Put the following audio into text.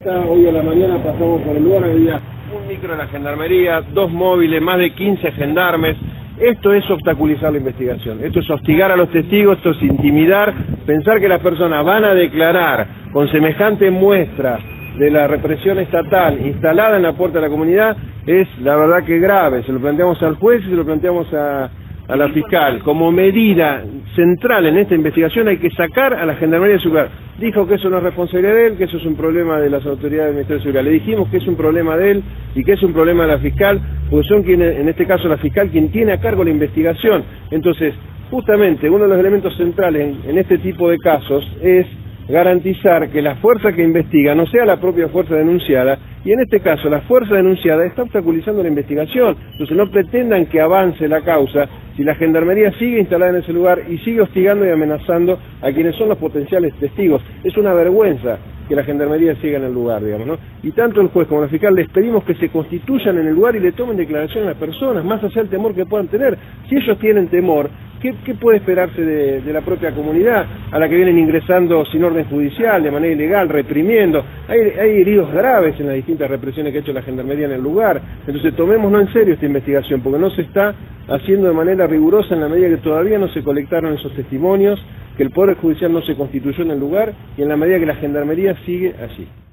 está, hoy a la mañana pasamos por el lugar, había un micro de la gendarmería, 2 móviles, más de 15 gendarmes. Esto es obstaculizar la investigación, esto es hostigar a los testigos, esto es intimidar, pensar que las personas van a declarar con semejante muestra de la represión estatal instalada en la puerta de la comunidad, es la verdad que grave. Se lo planteamos al juez y se lo planteamos a la fiscal. Como medida central en esta investigación hay que sacar a la gendarmería de su lugar. Dijo que eso no es responsabilidad de él, que eso es un problema de las autoridades del Ministerio de Seguridad. Le dijimos que es un problema de él y que es un problema de la fiscal, porque son quienes, en este caso la fiscal, quien tiene a cargo la investigación. Entonces, justamente uno de los elementos centrales en este tipo de casos es garantizar que la fuerza que investiga no sea la propia fuerza denunciada, y en este caso la fuerza denunciada está obstaculizando la investigación. Entonces no pretendan que avance la causa si la gendarmería sigue instalada en ese lugar y sigue hostigando y amenazando a quienes son los potenciales testigos. Es una vergüenza que la gendarmería siga en el lugar, digamos, ¿no? Y tanto el juez como la fiscal les pedimos que se constituyan en el lugar y le tomen declaración a las personas, más allá del temor que puedan tener. Si ellos tienen temor, ¿qué puede esperarse de la propia comunidad a la que vienen ingresando sin orden judicial, de manera ilegal, reprimiendo? Hay heridos graves en las distintas represiones que ha hecho la gendarmería en el lugar. Entonces tomémonos en serio esta investigación, porque no se está haciendo de manera rigurosa en la medida que todavía no se colectaron esos testimonios, que el Poder Judicial no se constituyó en el lugar y en la medida que la gendarmería sigue allí.